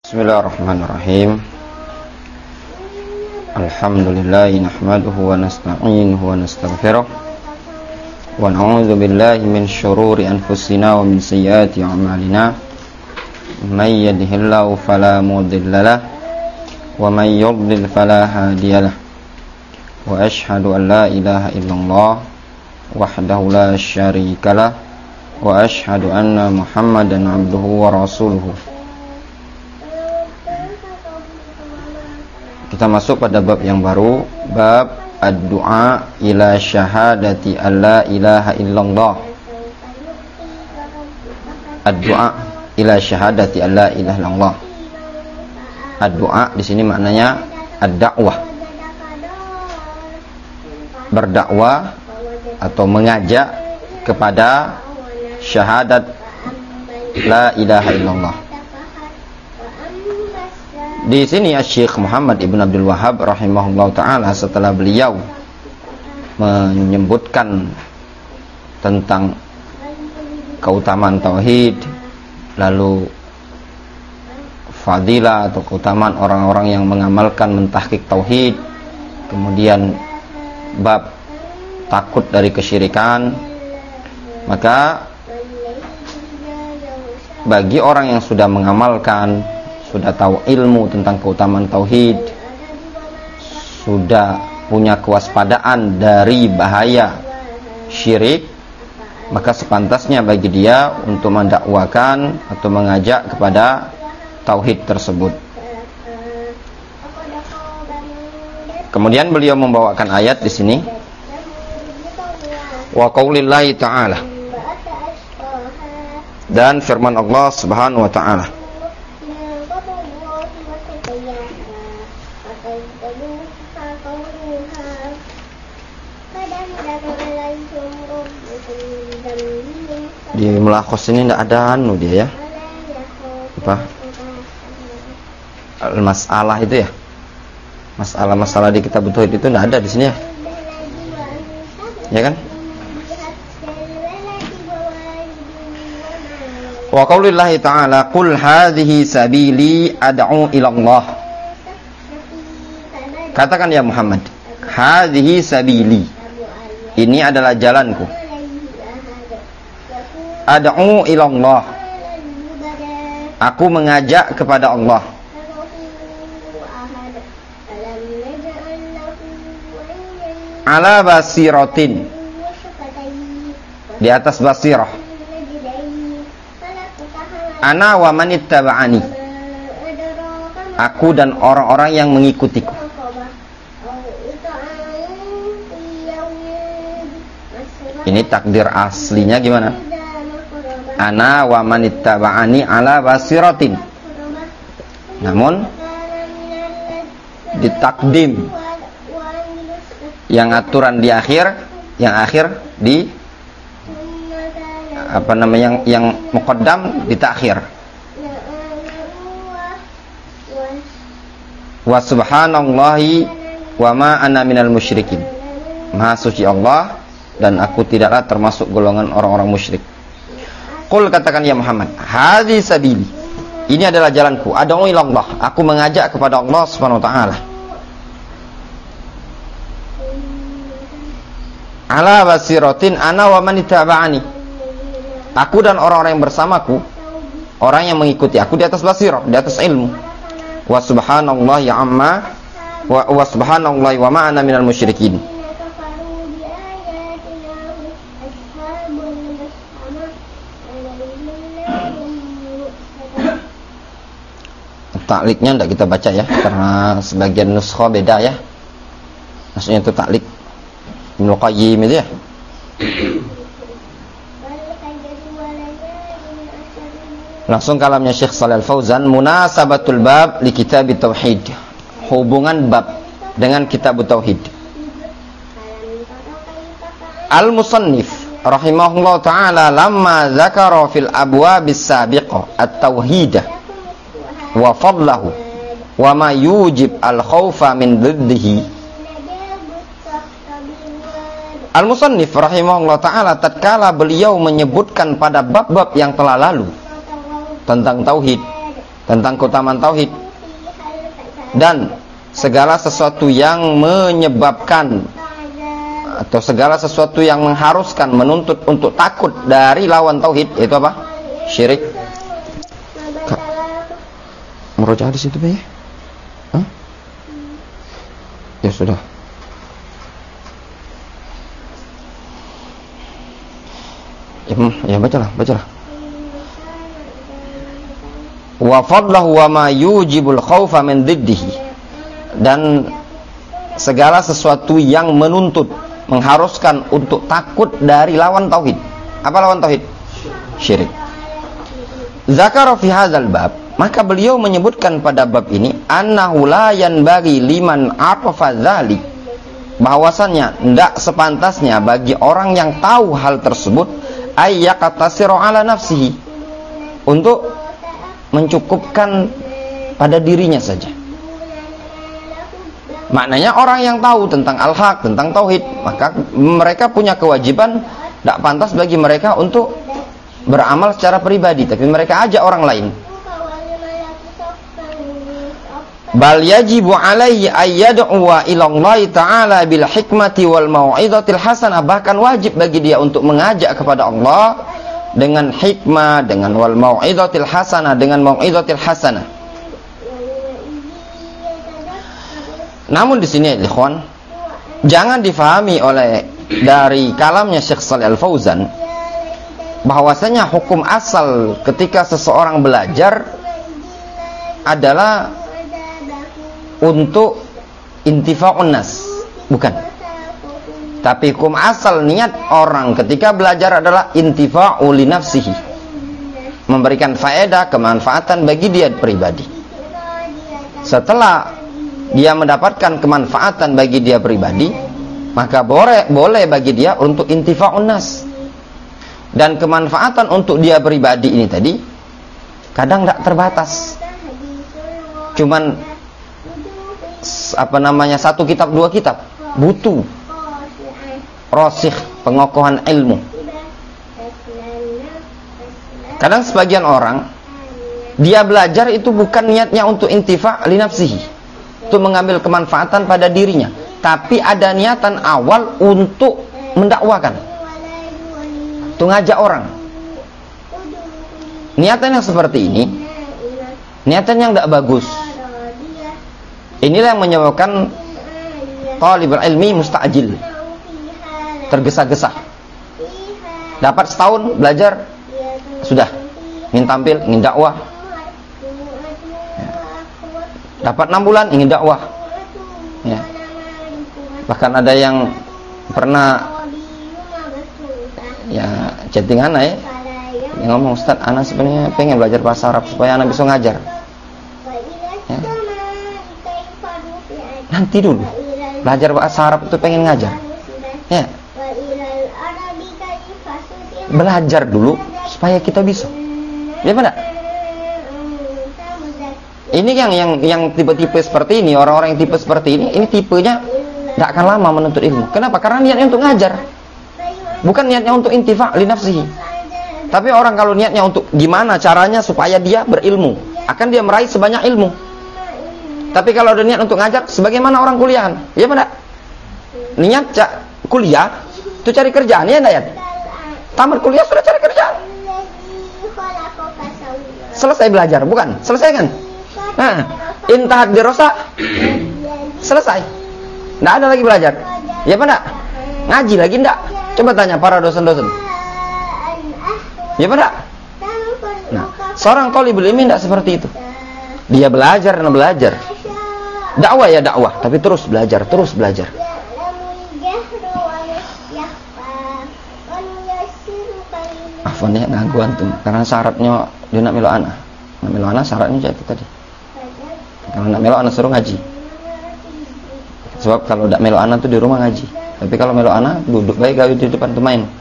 Bismillahirrahmanirrahim. Alhamdulillahi nahmaduhu wa nasta'inuhu wa nastaghfiruh wa na'udzu billahi min syururi anfusina wa min sayyiati a'malina. May yahdihillahu fala mudilla lahu wa may yudlil fala hadiya lahu. Wa asyhadu an la ilaha illallah wahdahu la syarika lahu wa asyhadu anna Muhammadan 'abduhu wa rasuluhu. Kita masuk pada bab yang baru, bab ad-du'a ila syahadati alla ilaha illallah. Ad-du'a ila syahadati alla ilaha illallah. Ad-du'a di sini maknanya ad-da'wah. Berdakwah atau mengajak kepada syahadat la ilaha illallah. Di sini Syekh Muhammad Ibn Abdul Wahhab rahimahullah ta'ala setelah beliau menyebutkan tentang keutamaan tauhid, lalu fadilah atau keutamaan orang-orang yang mengamalkan mentahqiq tauhid, kemudian bab takut dari kesyirikan, maka bagi orang yang sudah mengamalkan, sudah tahu ilmu tentang keutamaan tauhid, sudah punya kewaspadaan dari bahaya syirik, maka sepantasnya bagi dia untuk mendakwakan atau mengajak kepada tauhid tersebut. Kemudian beliau membawakan ayat di sini, wa qaulillahi ta'ala, dan firman Allah Subhanahu wa ta'ala, di Melakhos ini tidak ada dia ya, apa masalah itu ya, masalah di kitab tauhid itu tidak ada di sini ya, ya kan? Wa qaulillahi ta'ala, qul hadhihi sabili ad'u ila Allah. Katakan ya Muhammad, hadhihi sabili, ini adalah jalanku, ad'u ila Allah, aku mengajak kepada Allah, ala basiratin, di atas basirah, ana wa manittaba'ani, aku dan orang-orang yang mengikutiku. Ini takdir aslinya gimana? Ana wa manittaba'ani ala basiratin. Namun ditakdim, yang aturan di akhir, yang akhir di apa namanya, yang muqaddam ditakhir. Wa subhanallahi wa ma ana minal musyrikin. Maha suci Allah dan aku tidaklah termasuk golongan orang-orang musyrik. Qul, katakan ya Muhammad, hadzi sabili, ini adalah jalanku, ad'u ila Allah, aku mengajak kepada Allah Subhanahu wa ta'ala, ala basiratin ana wa man ittaba'ani, aku dan orang-orang yang bersamaku, orang yang mengikuti aku di atas basirah, di atas ilmu. Wa subhanallahi amma wa subhanallahi wa ma ana minal musyrikin. Takliknya tidak kita baca ya, karena sebagian nuskha beda ya. Maksudnya itu taklik Ibnu Qayyim itu ya. Langsung kalamnya Syekh Shalih Al-Fauzan, munasabatul bab li kitab tauhid, hubungan bab dengan kitab tauhid. Al-musannif rahimahullah ta'ala lamma zakara fil abwabis sabiqah at-tauhidah wa fadlahu wa ma yujib al-khawfa min dhiddihi. Al-musannif rahimahullah ta'ala tatkala beliau menyebutkan pada bab-bab yang telah lalu tentang tauhid, tentang keutamaan tauhid, dan segala sesuatu yang menyebabkan atau segala sesuatu yang mengharuskan, menuntut untuk takut dari lawan tauhid, yaitu apa? Syirik. Merujuk di situ ya? Hah? Ya sudah. Ya bacalah. Wa fadlahu wa ma yujibul khaufa min diddihi, dan segala sesuatu yang menuntut, mengharuskan untuk takut dari lawan tauhid. Apa lawan tauhid? Syirik. Zakara fi hadzal bab, maka beliau menyebutkan pada bab ini annahu la yanbaghi liman afafa dzalik, bahwasannya tidak sepantasnya bagi orang yang tahu hal tersebut ayyaqtasiru ala nafsihi, untuk mencukupkan pada dirinya saja. Maknanya orang yang tahu tentang al-haq, tentang tauhid, maka mereka punya kewajiban, tidak pantas bagi mereka untuk beramal secara pribadi, tapi mereka ajak orang lain. Bal yajibu alaihi ayyad'uwa ila Allah ta'ala bil hikmati wal mau'izatil hasanah, bahkan wajib bagi dia untuk mengajak kepada Allah dengan hikmah, dengan wal mau'izatil hasanah, dengan mau'izatil hasanah. Namun di sini ikhwan, jangan difahami oleh dari kalamnya Syekh Shalih Al-Fauzan bahwasanya hukum asal ketika seseorang belajar adalah untuk intifa'un nas, bukan. Tapi hukum asal niat orang ketika belajar adalah intifa'u li nafsihi, memberikan faedah, kemanfaatan bagi dia pribadi. Setelah dia mendapatkan kemanfaatan bagi dia pribadi, maka boleh bagi dia untuk intifa'un nas. Dan kemanfaatan untuk dia pribadi ini tadi kadang tidak terbatas, cuman satu kitab, dua kitab, butuh rasikh, pengokohan ilmu. Kadang sebagian orang dia belajar itu bukan niatnya untuk intifa' li nafsihi, untuk mengambil kemanfaatan pada dirinya, tapi ada niatan awal untuk mendakwakan, untuk ngajak orang. Niatan yang seperti ini, niatan yang tidak bagus. Inilah yang menyebabkan talibul ilmi musta'jil, tergesa-gesa. Dapat setahun belajar, sudah ingin tampil, ingin dakwah. Dapat 6 bulan ingin dakwah. Ya. Bahkan ada yang pernah ya chatting ana ya, yang ngomong, Ustaz, ana sebenarnya pengen belajar bahasa Arab supaya ana bisa ngajar. Ya. Nanti dulu belajar bahasa Arab itu pengen ngajar. Ya. Belajar dulu supaya kita bisa. Ya benar. Ini yang tipe-tipe seperti ini, orang-orang yang tipe seperti ini tipenya tidak akan lama menuntut ilmu. Kenapa? Karena niatnya untuk ngajar, bukan niatnya untuk intifa' li nafsihi. Tapi orang kalau niatnya untuk gimana caranya supaya dia berilmu, akan dia meraih sebanyak ilmu. Tapi kalau ada niat untuk ngajar, sebagaimana orang kuliahan, ya benar. Niat kuliah itu cari kerjaan, ya enggak ya? Tamat kuliah sudah cari kerjaan. Selesai belajar, bukan? Selesai kan? Nah, intahat dirasa, selesai. Nggak ada lagi belajar. Ya benar? Ngaji lagi enggak? Coba tanya para dosen-dosen. Ya benar? Nah, seorang talibul ilmi enggak seperti itu. Dia belajar dan belajar. Dakwah ya dakwah, tapi terus belajar, terus belajar. Afwan ya, ngaku antum, karena syaratnya dia nak melo anak. Nak melo anak syaratnya itu tadi. Kalau nak melo anak suruh ngaji. Sebab kalau nak melo anak tuh di rumah ngaji. Tapi kalau melo anak duduk baik gawe di depan tuh main.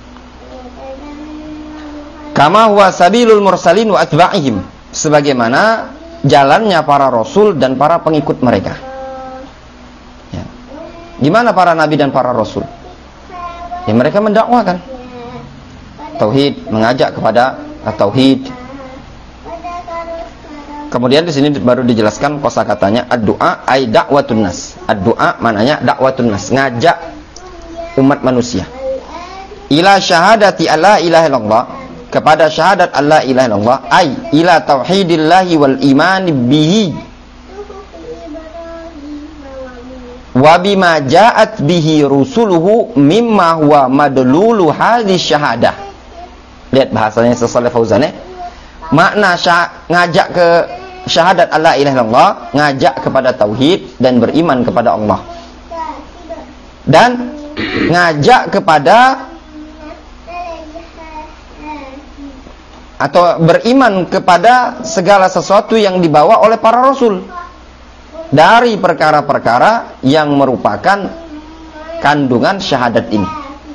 Kama huwa sabilul mursalin wa atba'ihim, sebagaimana jalannya para rasul dan para pengikut mereka. Ya. Gimana para nabi dan para rasul? Ya mereka mendakwakan tauhid, mengajak kepada tauhid. Kemudian di sini baru dijelaskan kosakatanya ad-du'a ay da'watun nas. Ad-du'a maknanya da'watun nas, ngajak umat manusia. Ila syahadati alla ilaha illallah, kepada syahadat alla ilaha illallah, ay ila tauhidillahi wal iman bihi wa bima ja'at bihi rusuluhu mimma huwa madlulu hadhihi syahadah. Lihat bahasanya Shalih Fauzan. Makna ngajak ke syahadat alla ilaha illallah, ngajak kepada tauhid dan beriman kepada Allah. Dan ngajak kepada atau beriman kepada segala sesuatu yang dibawa oleh para rasul dari perkara-perkara yang merupakan kandungan syahadat ini.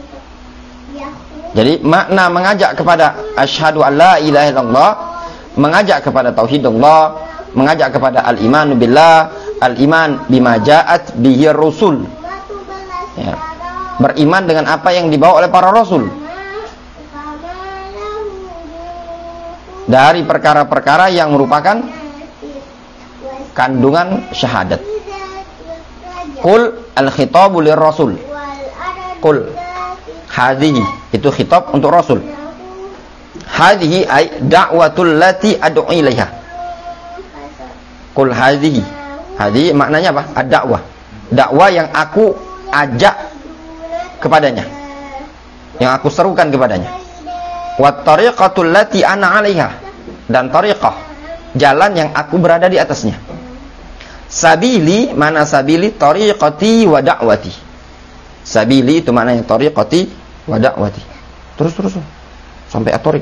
Jadi makna mengajak kepada asyhadu alla ilaha illallah, mengajak kepada tauhid Allah, mengajak kepada al-iman billah, al-iman bima ja'at bihi rusul. Ya. Beriman dengan apa yang dibawa oleh para rasul dari perkara-perkara yang merupakan kandungan syahadat. Qul al-khitabu lir-rasul. Qul hadhihi, itu khitab untuk rasul. Hadhihi ay da'watul lati ad'u ilaiha. Qul hadhihi. Hadhihi maknanya apa? Ad-da'wah. Dakwah yang aku ajak kepadanya, yang aku serukan kepadanya. Wat tariqatul lati ana 'alaiha, dan tariqah, jalan yang aku berada di atasnya. Sabili, mana sabili? Tariqati wa da'wati. Sabili itu maknanya tariqati wa da'wati. Terus sampai atorik.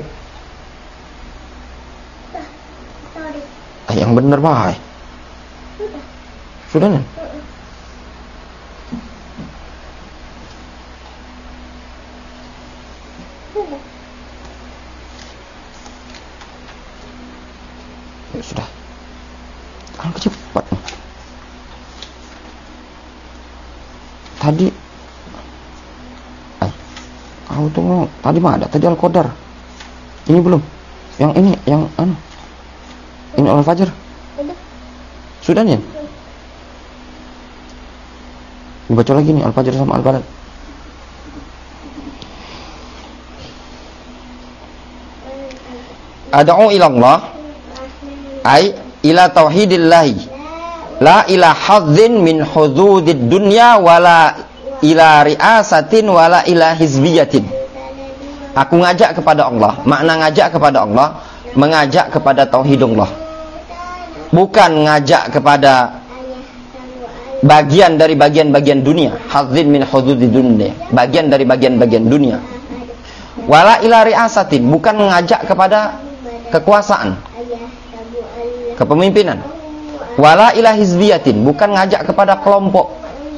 Yang benar baik. Sudah nih. Ya sudah. Kan cepat. Tadi kamu tunggu, tadi mah ada, tadi Al-Qadar. Ini belum. Yang ini, yang ini Al-Fajr. Sudah nih. Dibaca lagi nih Al-Fajr sama Al-Balad. Ad'u ila Allah ay ila tauhidillahi la ila hadzin min hududid dunya wala ila riasatin wala ila hizbiyatin. Aku ngajak kepada Allah. Makna ngajak kepada Allah, mengajak kepada tauhidullah, bukan ngajak kepada bagian dari bagian-bagian dunia. Hadzin min hududid dunya, bagian dari bagian-bagian dunia. Wala ila riasatin, bukan mengajak kepada kekuasaan, kepemimpinan. Wala ila hizbiyatin, bukan ngajak kepada kelompok.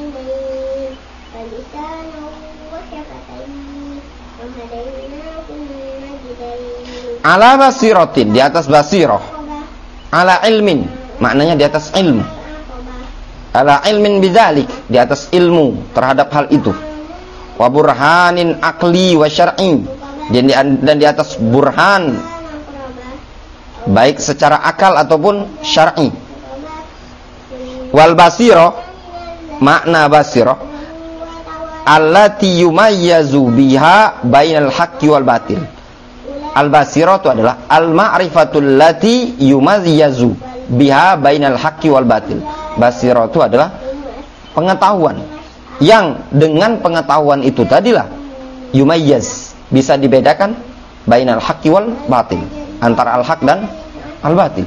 Ala basiratin, di atas basirah. Ala ilmin, maknanya di atas ilmu. Ala ilmin bidzalik, di atas ilmu terhadap hal itu. Wa burhanin aqli wa syar'i, dan di atas burhan, baik secara akal ataupun syar'i. Wal basirah, makna basirah allati yumayyazu biha bainal haqqi wal batil. Al basirah itu adalah al ma'rifatul lati yumayyazu biha bainal haqqi wal batil. Basirah itu adalah pengetahuan yang dengan pengetahuan itu tadilah yumayyaz, bisa dibedakan bainal haqqi wal batil, antara al haq dan al batil.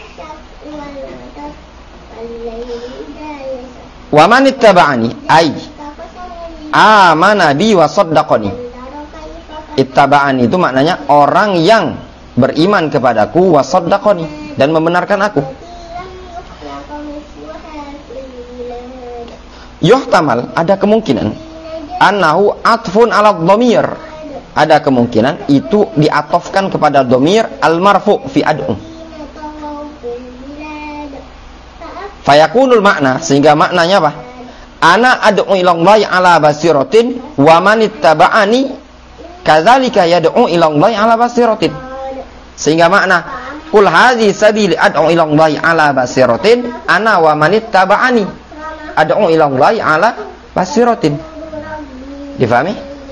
Wa man ittaba'ani ay amana bi wa saddaqani. Ittaba'ani itu maknanya orang yang beriman kepadaku wa saddaqani, dan membenarkan aku. Yuhtamal, ada kemungkinan annahu atfun ala dhamir, ada kemungkinan itu diatofkan kepada dhamir al-marfu fi ad'u. Fayakunul makna, sehingga maknanya apa? Ana ad'u ilallahi ala basiratin wa man ittaba'ani kadzalika yad'u ilallahi ala basiratin. Sehingga makna Qul hadhihi sabili ad'u ila Allahi ala basiratin ana wa man ittaba'ani. Ad'u ila Allahi ala basiratin. Difahami?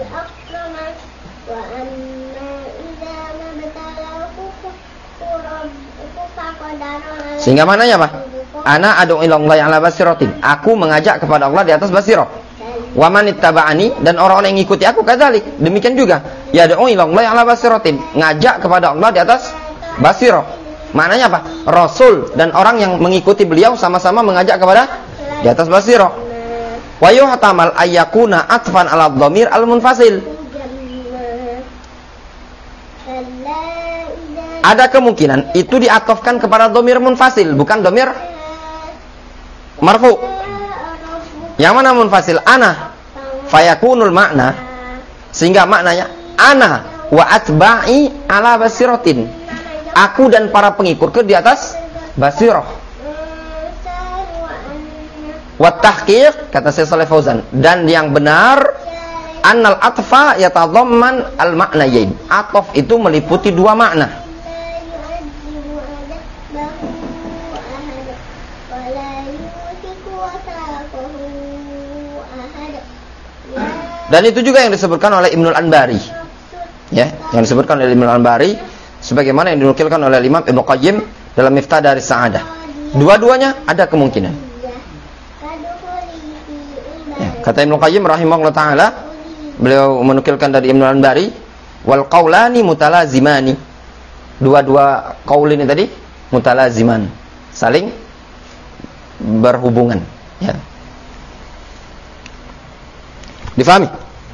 Sehingga maknanya apa? Ana ad'u ila Allahi ala basiratin. Aku mengajak kepada Allah di atas basirah. Wa man ittaba'ani, dan orang-orang yang ngikuti aku kadzalik. Demikian juga. Ya ad'u ila Allahi ala basiratin. Ngajak kepada Allah di atas basirah. Maknanya apa? Rasul dan orang yang mengikuti beliau sama-sama mengajak kepada di atas basirah. Wa yuhtamal ayyakuna atfan ala dhamir al-munfasil. Ada kemungkinan itu diatofkan kepada dhamir munfasil, bukan dhamir marfu. Yang mana munfasil? Ana. Fayakunul makna, sehingga maknanya ana wa atba'i ala basiratin. Aku dan para pengikutku di atas basirah. Wa tahqiq, kata Syekh Shalih Fauzan, dan yang benar annal atfa yatadhamman al ma'nayain. Ataf itu meliputi dua makna. Dan itu juga yang disebutkan oleh Ibnul Anbari. Ya, yang disebutkan oleh Ibnul Anbari sebagaimana yang dinukilkan oleh Imam Ibnu Qayyim dalam Miftah Daris Sa'adah. Dua-duanya ada kemungkinan. Ya, kata Ibnu Qayyim rahimahullah taala, beliau menukilkan dari Ibnul Anbari, wal qaulani mutalazimani. Dua-dua qaul ini tadi mutalaziman, saling berhubungan, ya. Difahami?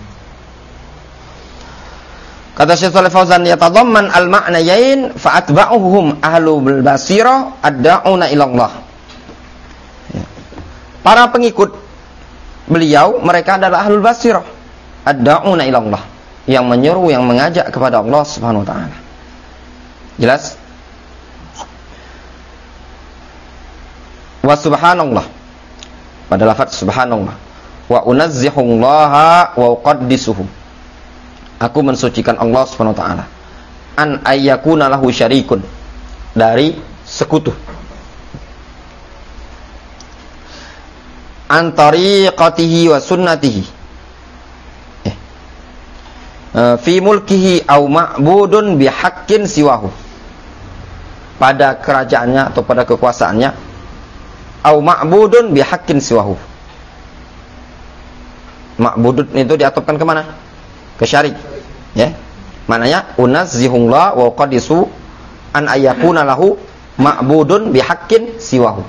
Kata Syekh Shalih Fauzan, yatadhamman al-ma'nayain fa'atba'uhum ahlul basirah ad-da'una ila Allah. Ya. Para pengikut beliau, mereka adalah ahlul basirah ad-da'una ila Allah, yang menyeru, yang mengajak kepada Allah Subhanahu wa taala. Jelas? Wa subhanallah. Pada lafaz subhanallah. Wa unazzihullaha wa uqaddisuhu. Aku mensucikan Allah Subhanahu wa taala. An ayyakuna lahu syarikun, dari sekutu. An tariqatihi wa sunnatihi. Fi mulkihi au ma'budun bihaqqin siwahu. Pada kerajaannya atau pada kekuasaannya, au ma'budun bihaqqin siwahu. Ma'budun itu diatopkan kemana? Ke syarik, ya. Maknanya unazzihullah wa qadisu an ayyakuna lahu ma'budun bihaqqin siwahu.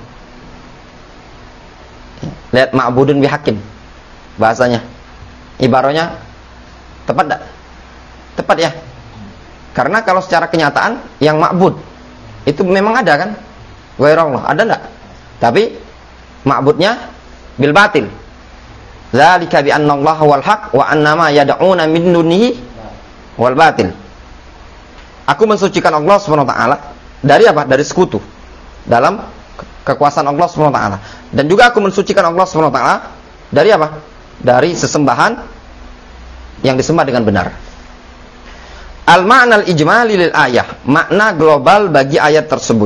Lihat ma'budun bihaqqin bahasanya, ibaratnya tepat tak? Tepat ya. Karena kalau secara kenyataan yang ma'bud itu memang ada kan? Ghairallah, ada enggak? Tapi ma'budnya bil batil. Dzalika bi anna Allah wal haq wa annama yad'una min dunihi wal batil. Aku mensucikan Allah Subhanahu wa taala dari apa? Dari sekutu dalam kekuasaan Allah Subhanahu wa taala. Dan juga aku mensucikan Allah Subhanahu wa taala dari apa? Dari sesembahan yang disembah dengan benar. Al-ma'na al-ijmali lil ayah, makna global bagi ayat tersebut.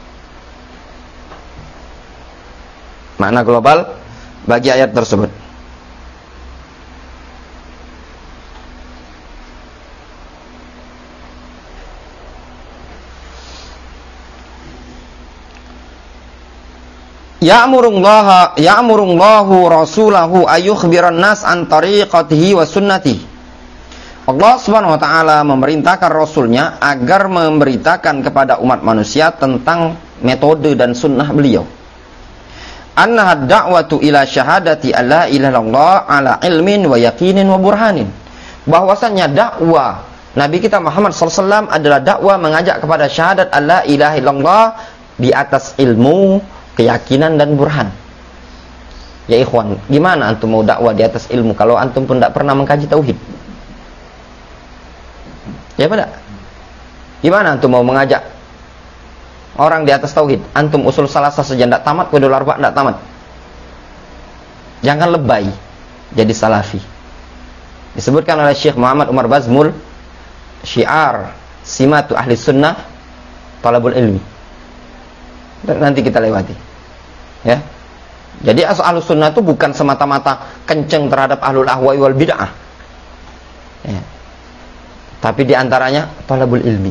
Makna global bagi ayat tersebut. Ya'murullahu rasulahu ayyukhbiran nas an tariqatihi wa sunnatihi. Allah Subhanahu wa taala memerintahkan rasulnya agar memberitakan kepada umat manusia tentang metode dan sunnah beliau. Annaha da'watu ila syahadati alla ilaha illallah ala ilmin wa yaqinin wa burhanin. Bahwasanya dakwah Nabi kita Muhammad SAW adalah dakwah mengajak kepada syahadat alla ilaha illallah di atas ilmu, keyakinan dan burhan. Ya ikhwan, gimana antum mau dakwah di atas ilmu kalau antum pun tidak pernah mengkaji tauhid? Ya pada? Gimana antum mau mengajak orang di atas tauhid? Antum usul salasah saja tidak tamat, qudul arba' tidak tamat. Jangan lebay jadi salafi. Disebutkan oleh Syekh Muhammad Umar Bazmul, syiar simatu ahli sunnah talabul ilmi. Dan nanti kita lewati. Ya. Jadi ahlus sunnah itu bukan semata-mata kenceng terhadap ahlul ahwa'i wal bid'ah. Ya. Tapi diantaranya talabul ilmi.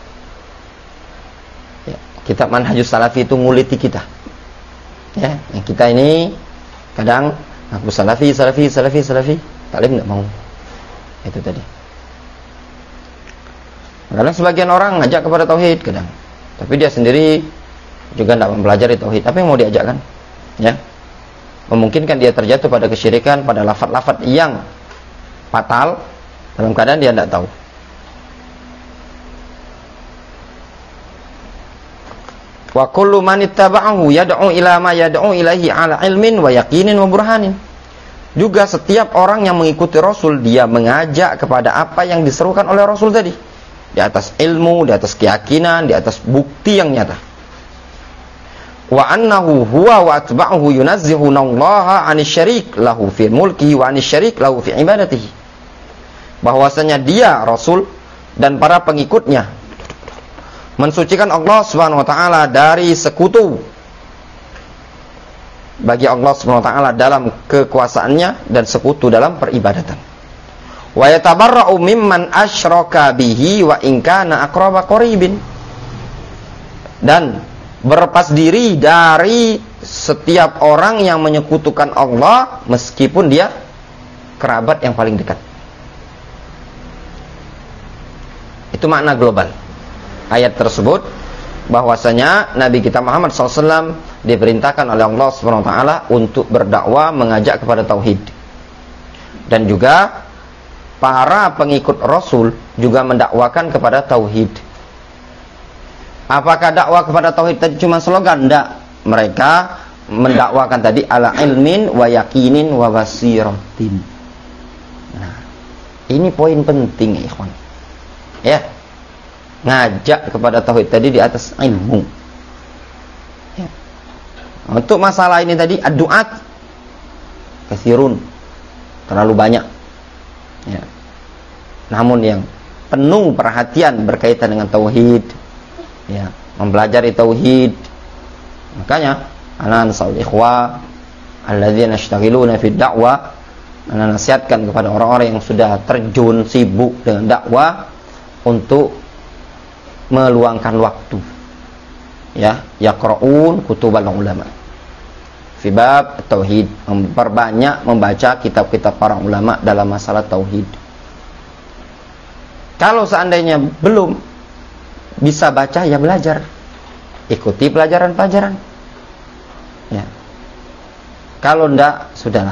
Ya. Kitab Manhajus Salafi itu nguliti kita. Ya, yang kita ini kadang aku salafi, taklim enggak mau. Itu tadi. Kadang sebagian orang ngajak kepada tauhid kadang. Tapi dia sendiri juga tidak mempelajari tauhid. Apa yang mau diajakkan? Ya. Memungkinkan dia terjatuh pada kesyirikan, pada lafaz-lafaz yang fatal dalam keadaan dia tidak tahu. Wa kullu man ittaba'ahu yad'u ila ma yad'u ilaihi ala ilmin wa yaqinin wa burhanin. Juga setiap orang yang mengikuti Rasul, dia mengajak kepada apa yang diserukan oleh Rasul tadi. Di atas ilmu, di atas keyakinan, di atas bukti yang nyata. Wa annahu huwa wa atba'uhu yunazzihuna Allah 'anil syarik lahu fi mulkihi wa 'anil syarik lahu fi ibadatihi. Bahwasanya dia Rasul dan para pengikutnya mensucikan Allah Subhanahu wa taala dari sekutu bagi Allah Subhanahu wa taala dalam kekuasaannya dan sekutu dalam peribadatan. Wa yatabarra'u mimman asyraka bihi wa in kana aqraba qaribin. Dan berlepas diri dari setiap orang yang menyekutukan Allah meskipun dia kerabat yang paling dekat. Itu makna global ayat tersebut, bahwasanya Nabi kita Muhammad SAW diperintahkan oleh Allah SWT untuk berdakwah mengajak kepada tauhid. Dan juga para pengikut Rasul juga mendakwakan kepada tauhid. Apakah dakwah kepada tauhid tadi cuma slogan? Tidak. Mereka mendakwakan tadi ala ilmin wa yakinin wa basiratin. Nah, ini poin penting ya ikhwan. Ya. Ngajak kepada tauhid tadi di atas ilmu. Ya. Untuk masalah ini tadi ad-du'at katsirun, terlalu banyak. Ya. Namun yang penuh perhatian berkaitan dengan tauhid, ya, mempelajari tauhid. Makanya ana nasul ikhwa alladzina yashtaghiluna fid da'wah, ana nasihatkan kepada orang-orang yang sudah terjun sibuk dengan dakwah untuk meluangkan waktu, ya, yaqra'un kutubal ulama fi bab tauhid, memperbanyak membaca kitab-kitab para ulama dalam masalah tauhid. Kalau seandainya belum bisa baca, ya belajar, ikuti pelajaran-pelajaran, ya. Kalau ndak, sudahlah.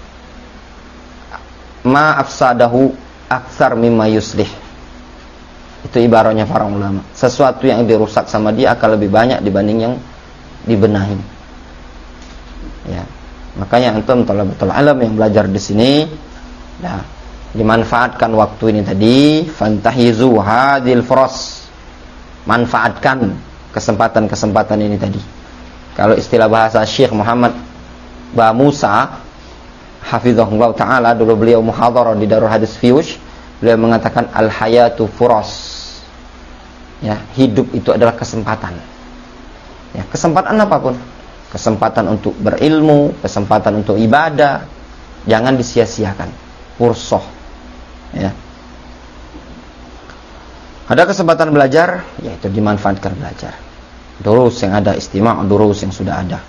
Ma afsadahu aktsar mimma yuslih. Itu ibaratnya para ulama. Sesuatu yang dirusak sama dia akan lebih banyak dibanding yang dibenahi. Ya. Makanya antum thalabatul ilm yang belajar di sini, ya, dimanfaatkan waktu ini tadi, fantahizu hadil furas. Manfaatkan kesempatan-kesempatan ini tadi. Kalau istilah bahasa Syekh Muhammad Ba Musa hafizahullah taala, dulu beliau muhadharah di Darul Hadis Fiyush, beliau mengatakan al hayatu furas. Ya, hidup itu adalah kesempatan. Ya, kesempatan apapun. Kesempatan untuk berilmu, kesempatan untuk ibadah, jangan disia-siakan. Fursah. Ya. Ada kesempatan belajar, yaitu dimanfaatkan belajar. Durus yang ada, istima' durus yang sudah ada.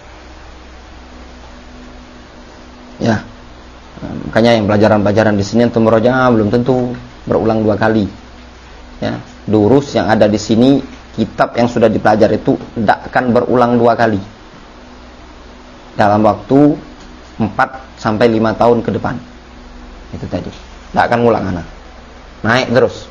Ya. Makanya yang pelajaran-pelajaran di sini untuk murojaah belum tentu berulang 2 kali. Ya, durus yang ada di sini, kitab yang sudah dipelajari itu tidak akan berulang 2 kali. Dalam waktu 4 sampai 5 tahun ke depan. Itu tadi. Tidak akan ngulang anak. Naik terus.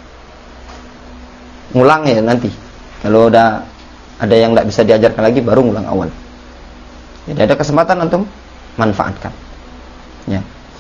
Ngulang ya nanti. Kalau udah ada yang tidak bisa diajarkan lagi, baru ngulang awal. Jadi ada kesempatan untuk manfaatkan. Ya.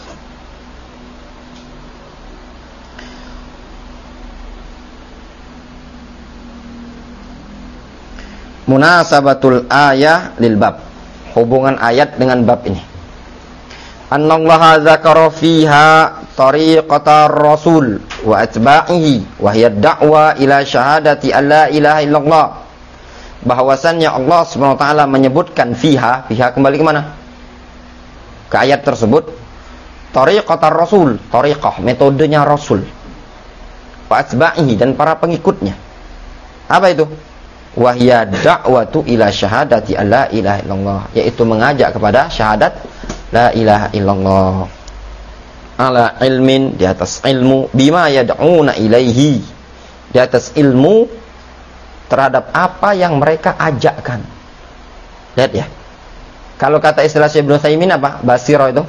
Munasabatul ayah lil bab. Hubungan ayat dengan bab ini. Annallaha dzakara fiha tariqatar rasul wa atba'ihi wa hiya da'wa ila syahadati alla ilaha illallah. Bahwasannya Allah Subhanahu wa taala menyebutkan fiha kembali ke mana? Ke ayat tersebut. Tariqatar rasul, tariqah metodenya rasul. Wa atba'ihi dan para pengikutnya. Apa itu? Wa hiya da'watu ila syahadati alla ilaha illallah, yaitu mengajak kepada syahadat la ilaha illallah. Ala ilmin, di atas ilmu, bima yad'una ilaihi, di atas ilmu terhadap apa yang mereka ajakkan. Lihat ya, kalau kata istilah Syekh Ibnu Utsaimin apa? Basiro itu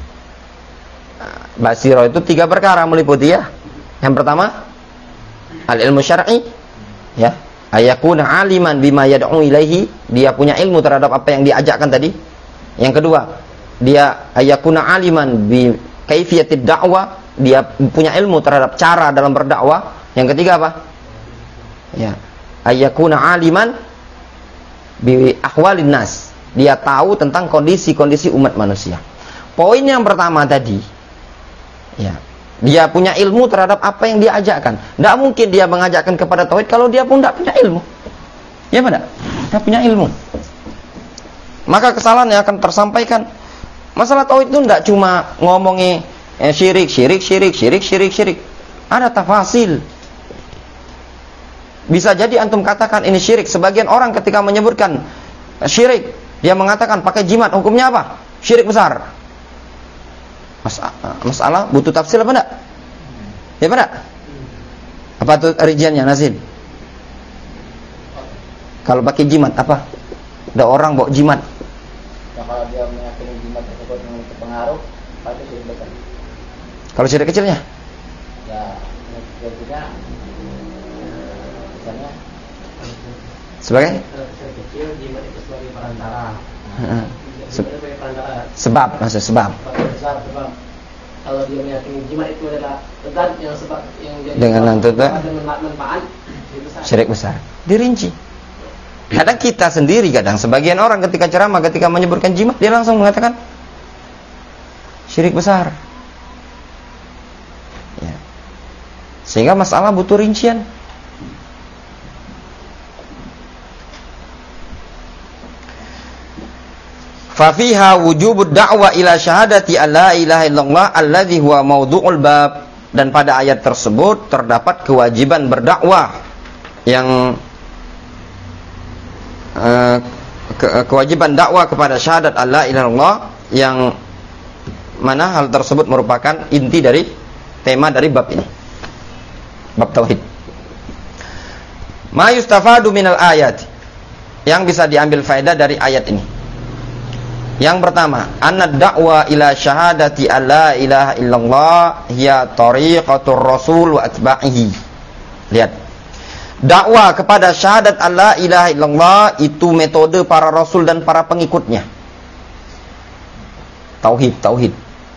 3 perkara meliputi ya. Yang pertama, al ilmu syar'i ya, ayakuna aliman bima yad'u ilaihi, dia punya ilmu terhadap apa yang diajakkan tadi. Yang kedua, dia ayakuna aliman bi kaifiyatid dakwah, dia punya ilmu terhadap cara dalam berdakwah. Yang ketiga apa? Ya, ayakuna aliman bi ahwalin nas, dia tahu tentang kondisi-kondisi umat manusia. Poin yang pertama tadi, ya, dia punya ilmu terhadap apa yang dia ajakkan. Tidak mungkin dia mengajakkan kepada tauhid kalau dia pun tidak punya ilmu. Ya pada, tidak punya ilmu. Maka kesalahan yang akan tersampaikan. Masalah tauhid itu tidak cuma ngomongi syirik. Ada tafasil. Bisa jadi antum katakan ini syirik. Sebagian orang ketika menyebutkan syirik, dia mengatakan pakai jimat, hukumnya apa? Syirik besar. Masalah butuh tafsir apa enggak? Ya enggak? Apa tuh rinciannya, Nasin? Kalau pakai jimat apa? Ada orang bawa jimat. Kalau dia meyakini jimat tersebut memiliki pengaruh, pasti syirik besar. Kalau syirik kecilnya? Ya, kecilnya misalnya sebagai? Syirik kecil, jimat itu sebagai perantara. Sebab, maksud sebab. Sebab kalau dia meyakini jimat itu adalah zat yang sebab yang jadi dengan manfaat, syirik besar. Dirinci. Kadang kita sendiri, kadang sebagian orang ketika ceramah, ketika menyebutkan jimat, dia langsung mengatakan syirik besar. Ya. Sehingga masalah butuh rincian. Fafiha wujubud da'wa ila syahadati alla ilaha illallah alladhi huwa mawdu'ul bab. Dan pada ayat tersebut terdapat kewajiban berdakwah yang kewajiban dakwah kepada syahadat alla ilaha illallah, yang mana hal tersebut merupakan inti dari tema dari bab ini, bab tauhid. Ma yustafadu minal ayat, yang bisa diambil faedah dari ayat ini. Yang pertama, anna da'wa ila syahadati alla ilaha illallah hiya tariqatur rasul wa atba'ihi. Lihat. Dakwah kepada syahadat alla ilaha illallah itu metode para rasul dan para pengikutnya. Tauhid.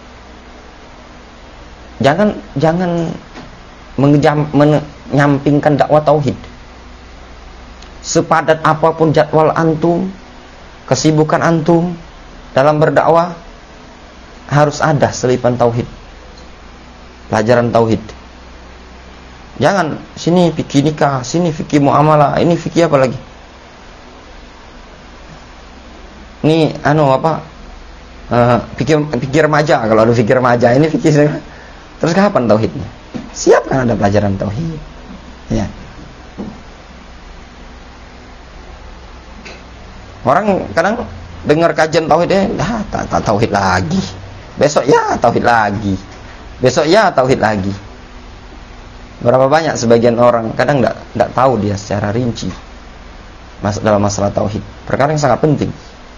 Jangan menyampingkan dakwah tauhid. Sepadat apapun jadwal antum, kesibukan antum dalam berdakwah, harus ada selipan tauhid, pelajaran tauhid. Jangan sini fikih nikah, sini fikih muamalah, ini fikih apa lagi? Ini fikih remaja, kalau ada fikih remaja, ini fikih. Terus kapan tauhidnya? Siapkan ada pelajaran tauhid. Ya. Orang kadang dengar kajian tauhid, tak tauhid lagi. Besok ya tauhid lagi. Besok ya tauhid lagi. Berapa banyak sebagian orang kadang tidak tahu dia secara rinci dalam masalah tauhid, perkara yang sangat penting.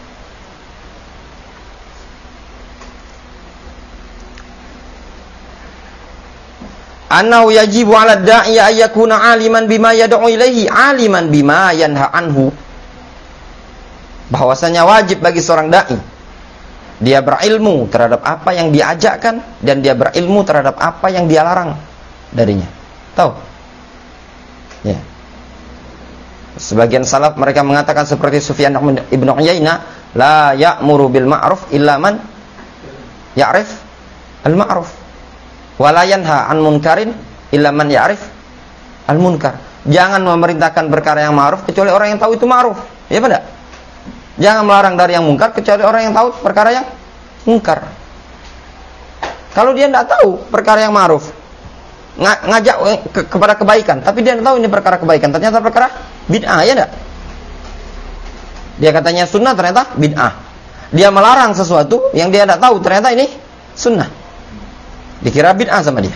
Annahu yajibu 'ala ad-da'iya ay yakuna 'aliman bima yad'u ilaihi 'aliman bima yanha anhu. Bahwasanya wajib bagi seorang dai, dia berilmu terhadap apa yang diajakkan dan dia berilmu terhadap apa yang dia larang darinya. Tahu? Ya. Sebagian salaf mereka mengatakan seperti Sufyan ibn Uyainah, la ya'muru bil ma'ruf illa man ya'rif al ma'ruf. Wala yanha an munkarin illa man ya'rif al munkar. Jangan memerintahkan perkara yang ma'ruf kecuali orang yang tahu itu ma'ruf. Ya pada? Jangan melarang dari yang munkar kecuali orang yang tahu perkara yang munkar. Kalau dia tidak tahu perkara yang ma'ruf, ngajak kepada kebaikan, tapi dia tidak tahu ini perkara kebaikan, ternyata perkara bid'ah, ya tidak? Dia katanya sunnah, ternyata bid'ah. Dia melarang sesuatu yang dia tidak tahu, ternyata ini sunnah. Dikira bid'ah sama dia.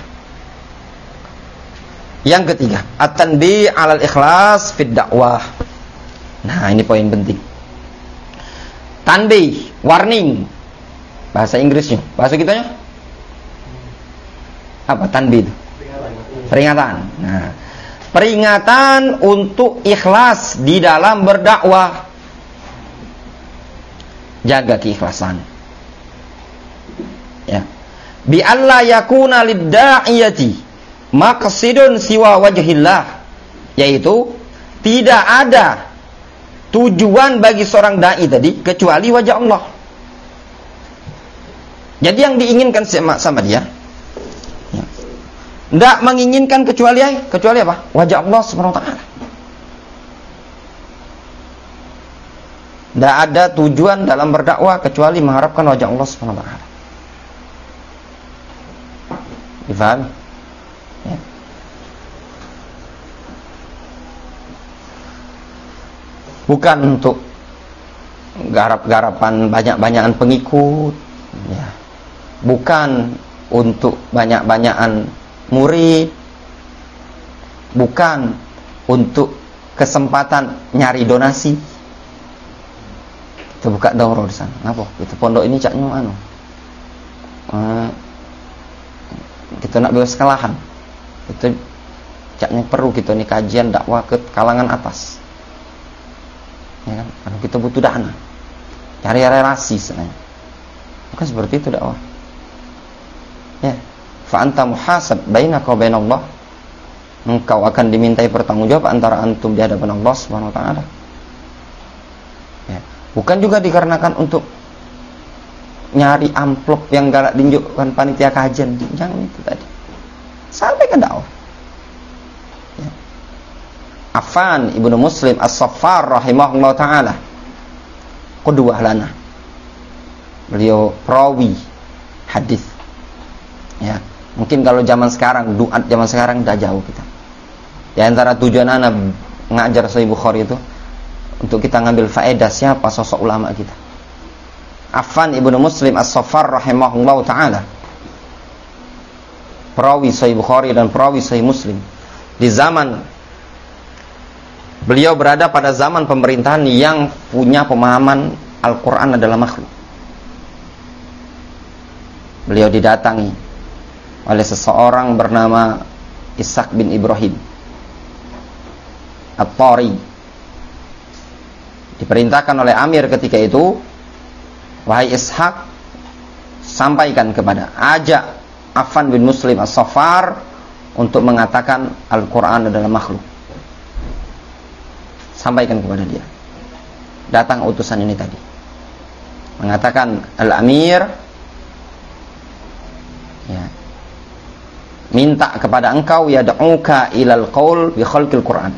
Yang ketiga, at-tanbih 'alal ikhlas fid dakwah. Nah, ini poin penting. Tanbih, warning. Bahasa Inggrisnya, bahasa kitanya apa tanbih itu? Peringatan. Nah, peringatan untuk ikhlas di dalam berdakwah. Jaga keikhlasan. Ya. Bi alla yakuna lid-da'iyati maqsidun siwa wajhillah, yaitu tidak ada tujuan bagi seorang dai tadi kecuali wajah Allah. Jadi yang diinginkan sama dia tidak menginginkan kecuali apa? Wajah Allah Subhanahu wa taala. Tidak ada tujuan dalam berdakwah kecuali mengharapkan wajah Allah Subhanahu wa taala. Difahami? Ya. Bukan untuk garap-garapan banyak-banyakan pengikut, ya. Bukan untuk banyak-banyakan murid, bukan untuk kesempatan nyari donasi. Kita buka daurah di sana. Ngapa? Itu pondok ini caknya kita nak bebas kelahan. Itu caknya perlu kita ini kajian dakwah ke kalangan atas. Ya kan? Karena kita butuh dana. Cari relasi sebenarnya. Bukan seperti itu dakwah. Ya. Fa anta muhasab bainaka wa bainallah. Engkau akan dimintai pertanggungjawab antara antum di hadapan Allah Subhanahu wa taala. Ya. Bukan juga dikarenakan untuk nyari amplop yang galak diunjukkan panitia kajian. Jangan itu tadi. Sampai ke dakwah. Ya. Affan Ibnu Muslim As-Saffar rahimahullah taala qudwah lana. Beliau perawi hadis. Ya. Mungkin kalau zaman sekarang, duat zaman sekarang dah jauh kita. Di antara tujuan anak ngajar Sahih Bukhari itu untuk kita ngambil faedah siapa sosok ulama kita. Affan Ibnu Muslim As-Saffar rahimahullah ta'ala, perawi Sahih Bukhari dan perawi Sahih Muslim. Di zaman beliau berada pada zaman pemerintahan yang punya pemahaman Al-Quran adalah makhluk. Beliau didatangi oleh seseorang bernama Ishaq bin Ibrahim At-Tari. Diperintahkan oleh Amir ketika itu, wahai Ishaq, sampaikan kepada, ajak Affan bin Muslim As-Saffar untuk mengatakan Al-Quran adalah makhluk. Sampaikan kepada dia. Datang utusan ini tadi, mengatakan, Al-Amir ya, minta kepada engkau yad'uka ilal qaul bi khalqil Quran.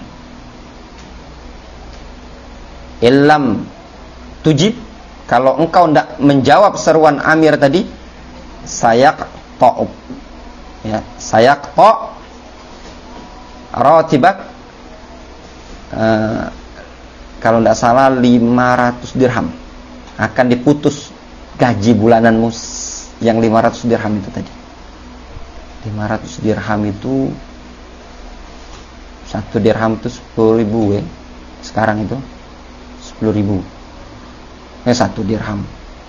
Illam tujib, kalau engkau tidak menjawab seruan Amir tadi, sayak ta'ub, ya, sayak ta' ratibak, kalau tidak salah 500 dirham, akan diputus gaji bulananmu yang 500 dirham itu tadi. 500 dirham itu, 1 dirham itu 10.000 sekarang itu 10.000. 1 dirham